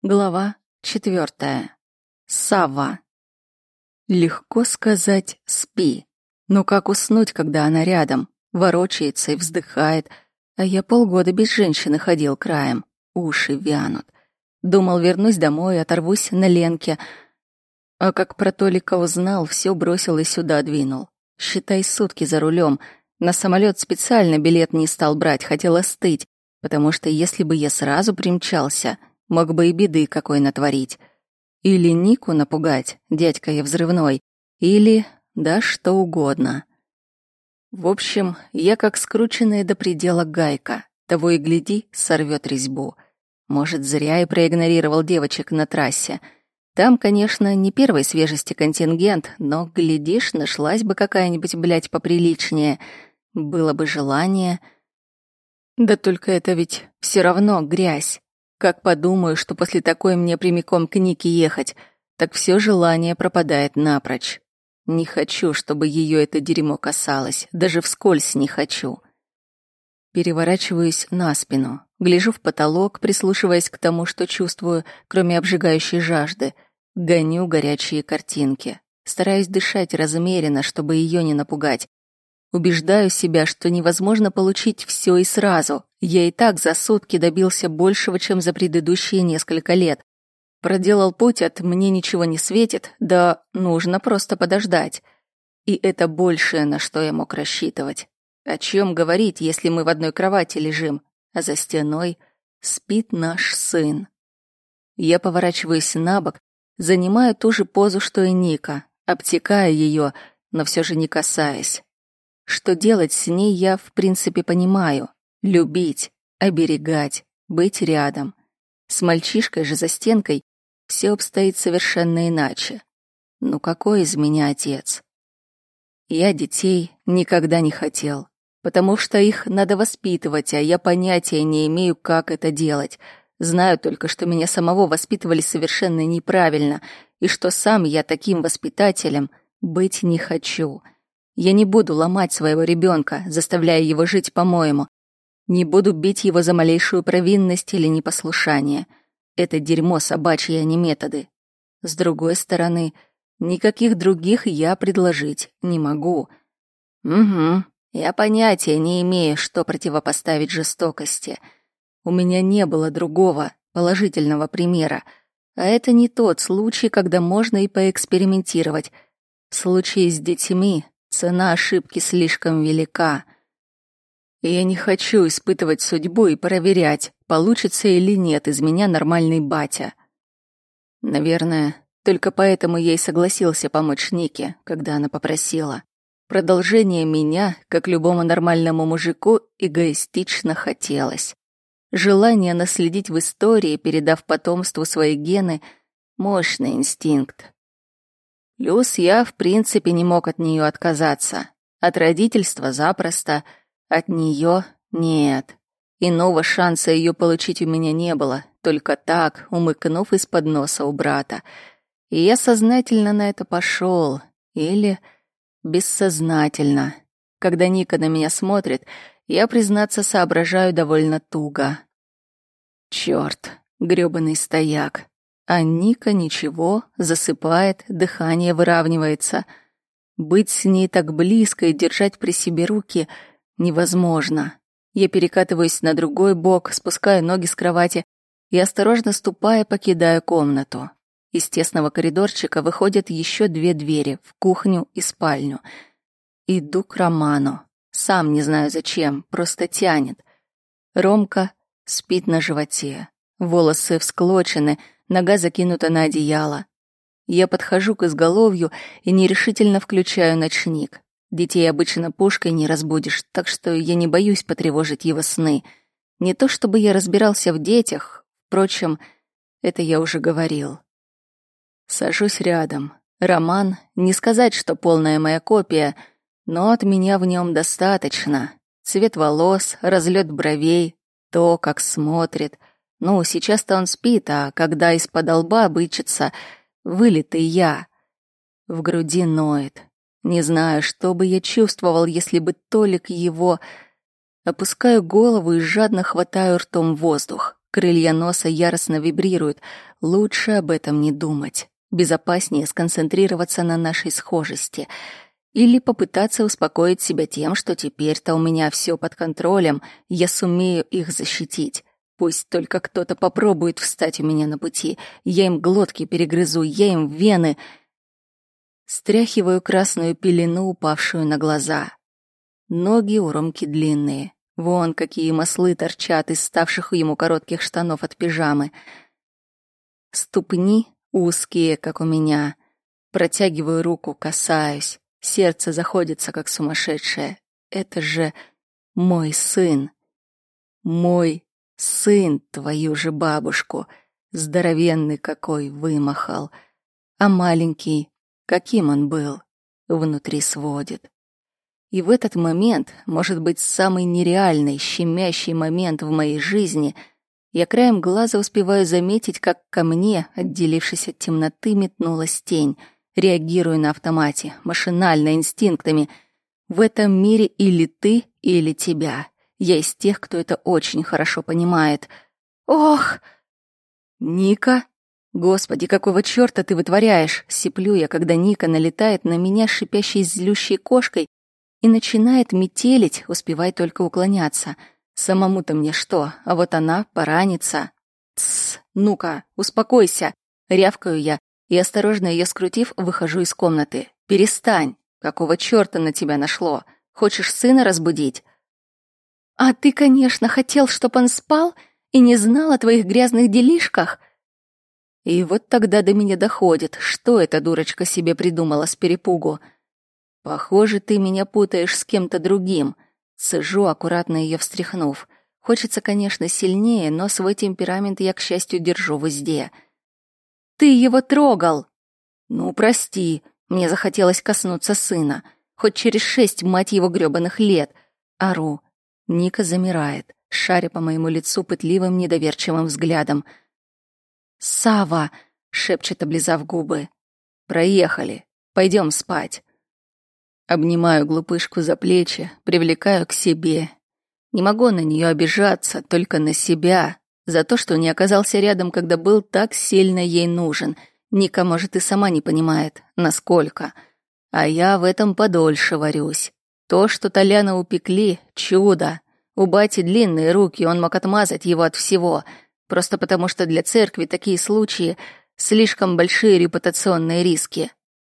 Глава 4. Савва. Легко сказать «спи». Но как уснуть, когда она рядом, ворочается и вздыхает, а я полгода без женщины ходил краем, уши вянут. Думал, вернусь домой, оторвусь на Ленке, а как про Толика узнал, все бросил и сюда двинул. Считай, сутки за рулем. На самолет специально билет не стал брать, хотел остыть, потому что если бы я сразу примчался, мог бы и беды какой натворить. Или Нику напугать, дядька я взрывной, или да что угодно. В общем, я как скрученная до предела гайка, того и гляди, сорвет резьбу. Может, зря и проигнорировал девочек на трассе. Там, конечно, не первой свежести контингент, но, глядишь, нашлась бы какая-нибудь, блядь, поприличнее. Было бы желание. Да только это ведь все равно грязь. Как подумаю, что после такой мне прямиком к Нике ехать, так все желание пропадает напрочь. Не хочу, чтобы ее это дерьмо касалось, даже вскользь не хочу. Переворачиваюсь на спину, гляжу в потолок, прислушиваясь к тому, что чувствую, кроме обжигающей жажды, гоню горячие картинки, стараюсь дышать размеренно, чтобы ее не напугать. Убеждаю себя, что невозможно получить все и сразу. Я и так за сутки добился большего, чем за предыдущие несколько лет. Проделал путь от «мне ничего не светит» до «нужно просто подождать». И это большее, на что я мог рассчитывать. О чем говорить, если мы в одной кровати лежим, а за стеной спит наш сын? Я поворачиваюсь на бок, занимаю ту же позу, что и Ника, обтекая ее, но все же не касаясь. Что делать с ней, я, в принципе, понимаю. Любить, оберегать, быть рядом. С мальчишкой же за стенкой все обстоит совершенно иначе. Ну какой из меня отец? Я детей никогда не хотел, потому что их надо воспитывать, а я понятия не имею, как это делать. Знаю только, что меня самого воспитывали совершенно неправильно, и что сам я таким воспитателем быть не хочу. Я не буду ломать своего ребенка, заставляя его жить по-моему. Не буду бить его за малейшую провинность или непослушание. Это дерьмо собачьи, а не методы. С другой стороны, никаких других я предложить не могу. Угу, я понятия не имею, что противопоставить жестокости. У меня не было другого, положительного примера. А это не тот случай, когда можно и поэкспериментировать. В случае с детьми цена ошибки слишком велика. И я не хочу испытывать судьбу и проверять, получится или нет из меня нормальный батя. Наверное, только поэтому я и согласился помочь Нике, когда она попросила. Продолжение меня, как любому нормальному мужику, эгоистично хотелось. Желание наследить в истории, передав потомству свои гены, мощный инстинкт. Плюс я, в принципе, не мог от нее отказаться. От родительства запросто, от нее нет. Иного шанса ее получить у меня не было, только так, умыкнув из-под носа у брата. И я сознательно на это пошел, или бессознательно. Когда Ника на меня смотрит, я, признаться, соображаю довольно туго. Черт, грёбаный стояк. А Ника ничего, засыпает, дыхание выравнивается. Быть с ней так близко и держать при себе руки невозможно. Я перекатываюсь на другой бок, спускаю ноги с кровати и, осторожно ступая, покидаю комнату. Из тесного коридорчика выходят еще 2 двери в кухню и спальню. Иду к Роману. Сам не знаю зачем, просто тянет. Ромка спит на животе. Волосы всклочены, нога закинута на одеяло. Я подхожу к изголовью и нерешительно включаю ночник. Детей обычно пушкой не разбудишь, так что я не боюсь потревожить его сны. Не то чтобы я разбирался в детях, впрочем, это я уже говорил. Сажусь рядом. Роман, не сказать, что полная моя копия, но от меня в нем достаточно. Цвет волос, разлет бровей, то, как смотрит. Ну, сейчас-то он спит, а когда из-под лба бычится, вылитый я. В груди ноет. Не знаю, что бы я чувствовал, если бы Толик его... Опускаю голову и жадно хватаю ртом воздух. Крылья носа яростно вибрируют. Лучше об этом не думать. Безопаснее сконцентрироваться на нашей схожести. Или попытаться успокоить себя тем, что теперь-то у меня все под контролем, я сумею их защитить. Пусть только кто-то попробует встать у меня на пути. Я им глотки перегрызу, я им вены. Стряхиваю красную пелену, упавшую на глаза. Ноги у Ромки длинные. Вон какие маслы торчат из ставших ему коротких штанов от пижамы. Ступни узкие, как у меня. Протягиваю руку, касаюсь. Сердце заходится, как сумасшедшее. Это же мой сын. Мой сын, твою же бабушку. Здоровенный какой вымахал. А маленький, каким он был, внутри сводит. И в этот момент, может быть, самый нереальный, щемящий момент в моей жизни, я краем глаза успеваю заметить, как ко мне, отделившись от темноты, метнулась тень. Реагирую на автомате, машинально, инстинктами. В этом мире или ты, или тебя. Я из тех, кто это очень хорошо понимает. Ох! Ника? Господи, какого чёрта ты вытворяешь? Сиплю я, когда Ника налетает на меня шипящей злющей кошкой и начинает метелить, успевай только уклоняться. Самому-то мне что, а вот она поранится. Тссс, ну-ка, успокойся. Рявкаю я и, осторожно ее скрутив, выхожу из комнаты. Перестань. Какого чёрта на тебя нашло? Хочешь сына разбудить? А ты, конечно, хотел, чтоб он спал и не знал о твоих грязных делишках? И вот тогда до меня доходит, что эта дурочка себе придумала с перепугу. Похоже, ты меня путаешь с кем-то другим. Цежу, аккуратно ее встряхнув. Хочется, конечно, сильнее, но свой темперамент я, к счастью, держу в узде. Ты его трогал! Ну, прости, мне захотелось коснуться сына. Хоть через 6, мать его, грёбаных лет. Ору. Ника замирает, шаря по моему лицу пытливым, недоверчивым взглядом. «Сава!» — шепчет, облизав губы. «Проехали. Пойдем спать». Обнимаю глупышку за плечи, привлекаю к себе. Не могу на нее обижаться, только на себя. За то, что не оказался рядом, когда был так сильно ей нужен. Ника, может, и сама не понимает, насколько. А я в этом подольше варюсь. То, что Толяна упекли — чудо. У бати длинные руки, он мог отмазать его от всего. Просто потому, что для церкви такие случаи — слишком большие репутационные риски.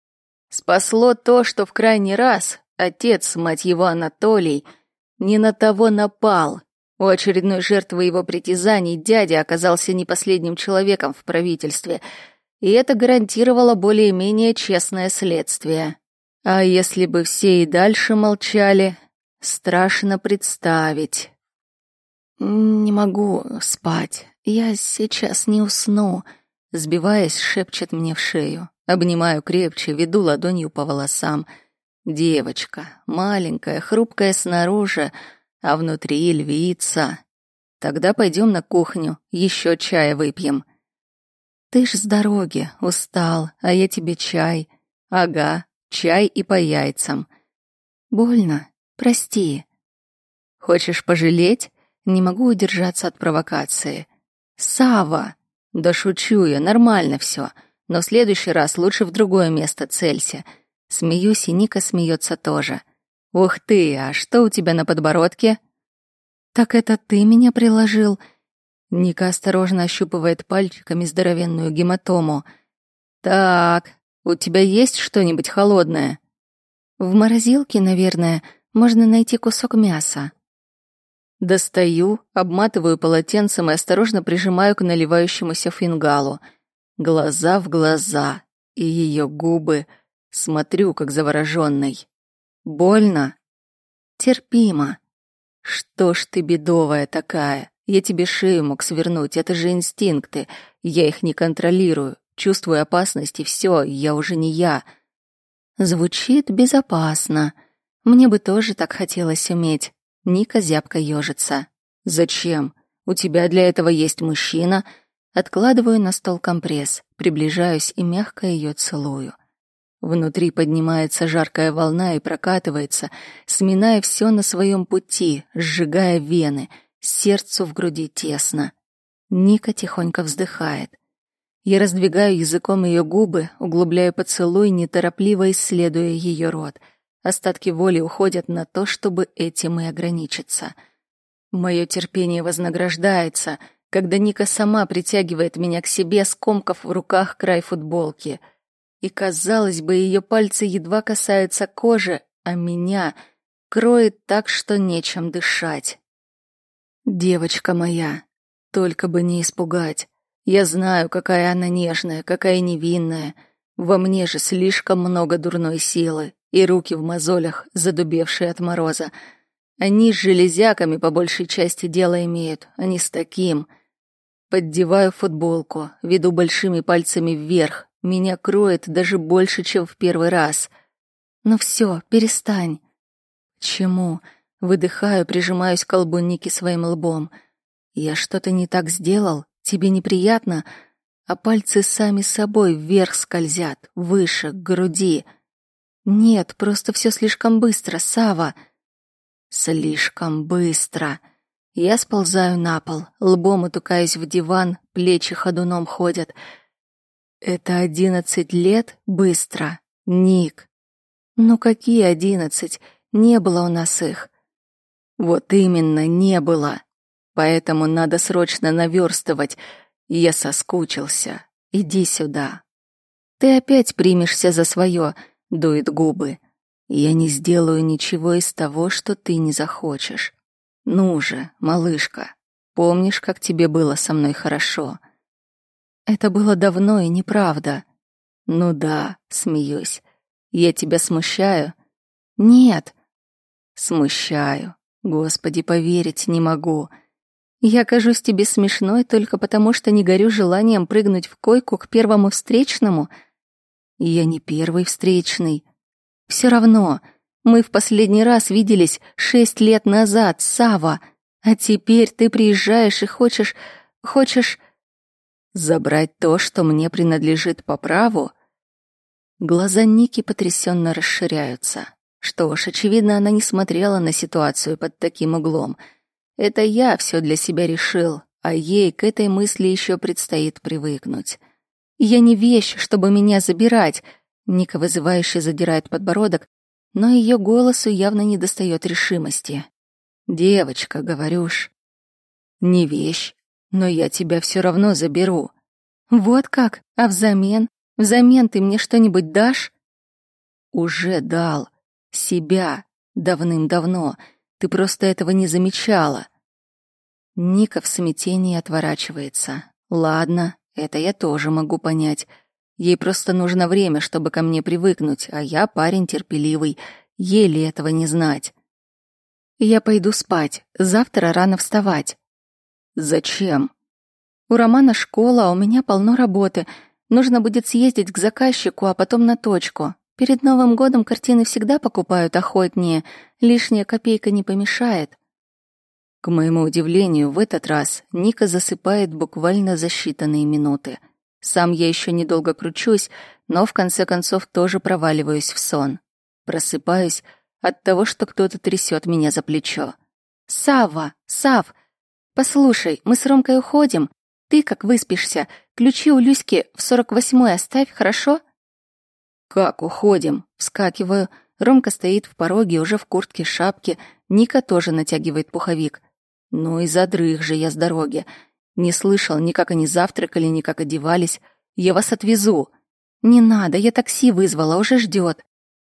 Спасло то, что в крайний раз отец, мать его, Анатолий, не на того напал. У очередной жертвы его притязаний дядя оказался не последним человеком в правительстве, и это гарантировало более-менее честное следствие. А если бы все и дальше молчали, страшно представить. «Не могу спать, я сейчас не усну», — сбиваясь, шепчет мне в шею. Обнимаю крепче, веду ладонью по волосам. Девочка, маленькая, хрупкая снаружи, а внутри львица. Тогда пойдем на кухню, еще чая выпьем. Ты ж с дороги, устал, а я тебе чай. Ага, чай и по яйцам. Больно, прости. Хочешь пожалеть? Не могу удержаться от провокации. Сава! Да шучу я, нормально все. Но в следующий раз лучше в другое место целься. Смеюсь, и Ника смеется тоже. Ух ты, а что у тебя на подбородке? Так это ты меня приложил? Ника осторожно ощупывает пальчиками здоровенную гематому. Так, у тебя есть что-нибудь холодное? В морозилке, наверное, можно найти кусок мяса. Достаю, обматываю полотенцем и осторожно прижимаю к наливающемуся фингалу. Глаза в глаза, и ее губы. Смотрю, как завороженный. Больно? Терпимо. Что ж ты бедовая такая? Я тебе шею мог свернуть, это же инстинкты. Я их не контролирую. Чувствую опасность, и все, я уже не я. Звучит безопасно. Мне бы тоже так хотелось уметь. Ника зябко ёжится. Зачем? У тебя для этого есть мужчина. Откладываю на стол компресс, приближаюсь и мягко ее целую. Внутри поднимается жаркая волна и прокатывается, сминая все на своем пути, сжигая вены, сердцу в груди тесно. Ника тихонько вздыхает. Я раздвигаю языком ее губы, углубляю поцелуй, неторопливо исследуя ее рот. Остатки воли уходят на то, чтобы этим и ограничиться. Мое терпение вознаграждается, когда Ника сама притягивает меня к себе, скомкав в руках край футболки. И, казалось бы, ее пальцы едва касаются кожи, а меня кроет так, что нечем дышать. Девочка моя, только бы не испугать. Я знаю, какая она нежная, какая невинная. Во мне же слишком много дурной силы, и руки в мозолях, задубевшие от мороза. Они с железяками по большей части дело имеют, а не с таким. Поддеваю футболку, веду большими пальцами вверх. Меня кроет даже больше, чем в первый раз. Ну все, перестань. Чему? Выдыхаю, прижимаюсь к колбу Ники своим лбом. Я что-то не так сделал? Тебе неприятно? А пальцы сами собой вверх скользят, выше, к груди. Нет, просто все слишком быстро, Сава. Слишком быстро. Я сползаю на пол, лбом утыкаюсь в диван, плечи ходуном ходят. Это 11 лет быстро, Ник. Ну какие 11? Не было у нас их. Вот именно, не было. Поэтому надо срочно наверстывать. Я соскучился. Иди сюда. Ты опять примешься за свое, дует губы. Я не сделаю ничего из того, что ты не захочешь. Ну же, малышка, помнишь, как тебе было со мной хорошо? Это было давно и неправда. Ну да, смеюсь. Я тебя смущаю? Нет. Смущаю. Господи, поверить не могу. Я кажусь тебе смешной только потому, что не горю желанием прыгнуть в койку к первому встречному. Я не первый встречный. Все равно, мы в последний раз виделись 6 лет назад, Сава, а теперь ты приезжаешь и хочешь забрать то, что мне принадлежит по праву. Глаза Ники потрясенно расширяются. Что ж, очевидно, она не смотрела на ситуацию под таким углом. Это я все для себя решил, а ей к этой мысли еще предстоит привыкнуть. Я не вещь, чтобы меня забирать. Ника вызывающе задирает подбородок, но ее голосу явно недостает решимости. Девочка, говорю ж, не вещь, но я тебя все равно заберу. Вот как? А взамен? Взамен ты мне что-нибудь дашь? Уже дал. Себя. Давным-давно. Ты просто этого не замечала. Ника в смятении отворачивается. Ладно, это я тоже могу понять. Ей просто нужно время, чтобы ко мне привыкнуть, а я парень терпеливый. Еле этого не знать. Я пойду спать. Завтра рано вставать. Зачем? У Романа школа, а у меня полно работы. Нужно будет съездить к заказчику, а потом на точку. Перед Новым годом картины всегда покупают охотнее. Лишняя копейка не помешает. К моему удивлению, в этот раз Ника засыпает буквально за считанные минуты. Сам я еще недолго кручусь, но в конце концов тоже проваливаюсь в сон. Просыпаюсь от того, что кто-то трясет меня за плечо. «Савва! Сав! Послушай, мы с Ромкой уходим. Ты, как выспишься, ключи у Люськи в 48-й оставь, хорошо?» «Как уходим?» Вскакиваю. Ромка стоит в пороге, уже в куртке, шапке. Ника тоже натягивает пуховик. Ну и задрых же я с дороги. Не слышал ни как они завтракали, ни как одевались. Я вас отвезу. Не надо, я такси вызвала, уже ждет.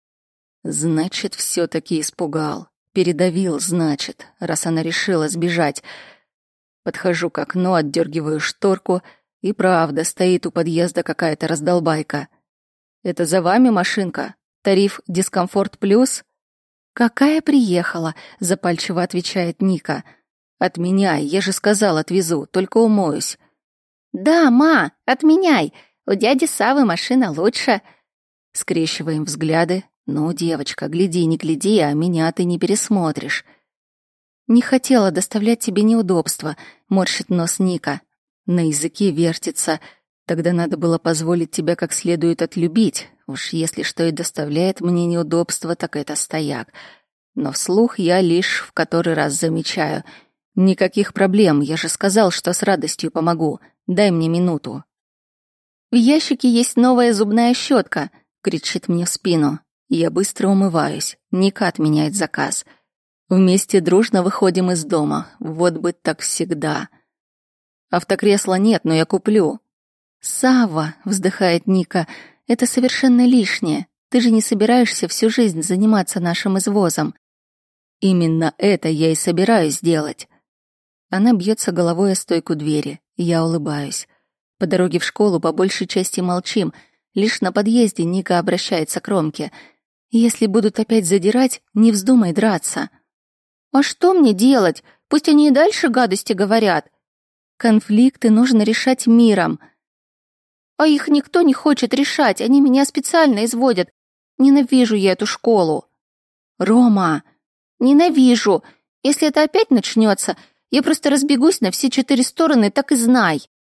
Значит, все-таки испугал. Передавил, значит, раз она решила сбежать. Подхожу к окну, отдергиваю шторку, и правда, стоит у подъезда какая-то раздолбайка. «Это за вами машинка? Тариф «Дискомфорт плюс»?» «Какая приехала?» — запальчиво отвечает Ника. «Отменяй, я же сказал, отвезу, только умоюсь». «Да, ма, отменяй, у дяди Савы машина лучше». Скрещиваем взгляды. «Ну, девочка, гляди, не гляди, а меня ты не пересмотришь». «Не хотела доставлять тебе неудобства», — морщит нос Ника. «На языке вертится. Тогда надо было позволить тебя как следует отлюбить. Уж если что и доставляет мне неудобства, так это стояк. Но вслух я лишь в который раз замечаю. Никаких проблем, я же сказал, что с радостью помогу. Дай мне минуту. В ящике есть новая зубная щетка, кричит мне в спину. Я быстро умываюсь. Ника отменяет заказ. Вместе дружно выходим из дома. Вот бы так всегда. Автокресла нет, но я куплю. Савва, вздыхает Ника, это совершенно лишнее. Ты же не собираешься всю жизнь заниматься нашим извозом. Именно это я и собираюсь делать. Она бьется головой о стойку двери. Я улыбаюсь. По дороге в школу по большей части молчим. Лишь на подъезде Ника обращается к Ромке. Если будут опять задирать, не вздумай драться. А что мне делать? Пусть они и дальше гадости говорят. Конфликты нужно решать миром. А их никто не хочет решать, они меня специально изводят. Ненавижу я эту школу. Рома, ненавижу. Если это опять начнется, я просто разбегусь на все 4 стороны, так и знай.